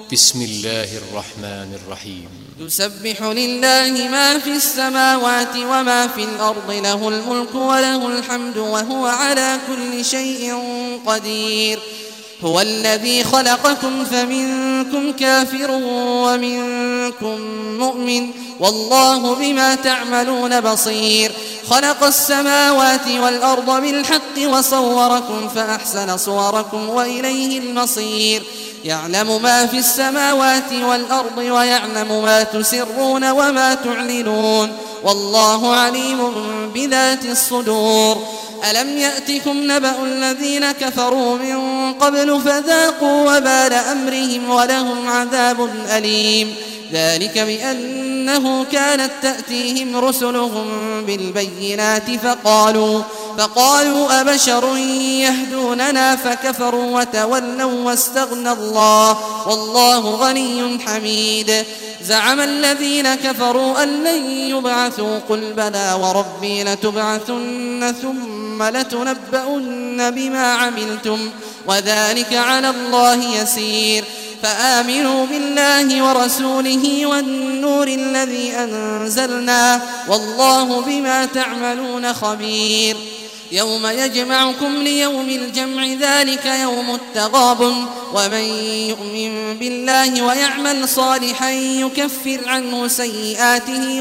بسم الله الرحمن الرحيم. يسبح لله ما في السماوات وما في الأرض، له الملك وله الحمد وهو على كل شيء قدير. هو الذي خلقكم فمنكم كافر ومنكم مؤمن، والله بما تعملون بصير. خلق السماوات والأرض بالحق وصوركم فأحسن صوركم وإليه المصير. يعلم ما في السماوات والأرض ويعلم ما تسرون وما تعلنون، والله عليم بذات الصدور. ألم يأتكم نبأ الذين كفروا من قبل فذاقوا وبال أمرهم ولهم عذاب أليم. ذلك بأنه كانت تأتيهم رسلهم بالبينات فقالوا أبشر يهدوننا فكفروا وتولوا واستغنى الله والله غني حميد. زعم الذين كفروا أن لن يبعثوا، قل بلى وربي لتبعثن ثم لتنبؤن بما عملتم وذلك على الله يسير. فآمنوا بالله ورسوله والنور الذي أنزلنا، والله بما تعملون خبير. يوم يجمعكم ليوم الجمع، ذلك يوم التغابن. ومن يؤمن بالله ويعمل صالحا يكفر عنه سيئاته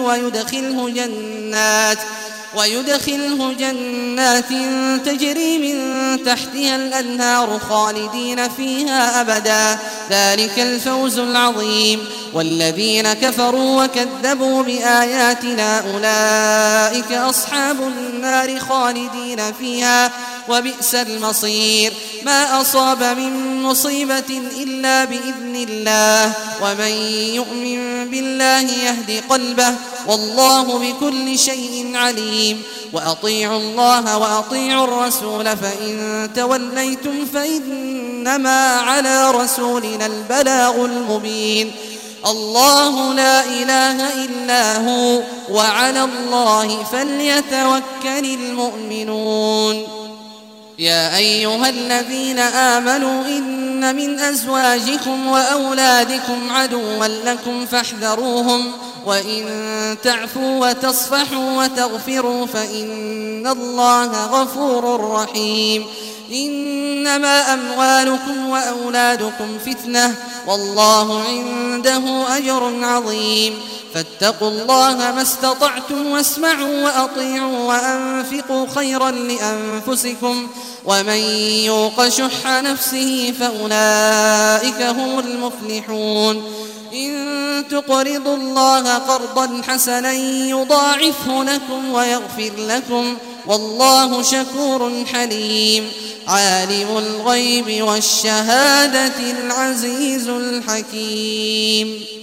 ويدخله جنات تجري من تحتها الأنهار خالدين فيها أبدا، ذلك الفوز العظيم. والذين كفروا وكذبوا بآياتنا أولئك أصحاب النار خالدين فيها وبئس المصير. ما أصاب من مصيبة إلا بإذن الله، ومن يؤمن بالله يهد قلبه، والله بكل شيء عليم. وأطيعوا الله وأطيعوا الرسول، فإن توليتم فإنما على رسولنا البلاغ المبين. الله لا إله إلا هو، وعلى الله فليتوكل المؤمنون. يا أيها الذين آمنوا إن من أزواجكم وأولادكم عدوا لكم فاحذروهم، وإن تعفوا وتصفحوا وتغفروا فإن الله غفور رحيم. إنما أموالكم وأولادكم فتنة، والله عنده أجر عظيم. فاتقوا الله ما استطعتم واسمعوا وأطيعوا وأنفقوا خيرا لأنفسكم، ومن يوق شح نفسه فأولئك هم المفلحون. إن تقرضوا الله قرضا حسنا يضاعفه لكم ويغفر لكم، والله شكور حليم. عالم الغيب والشهادة العزيز الحكيم.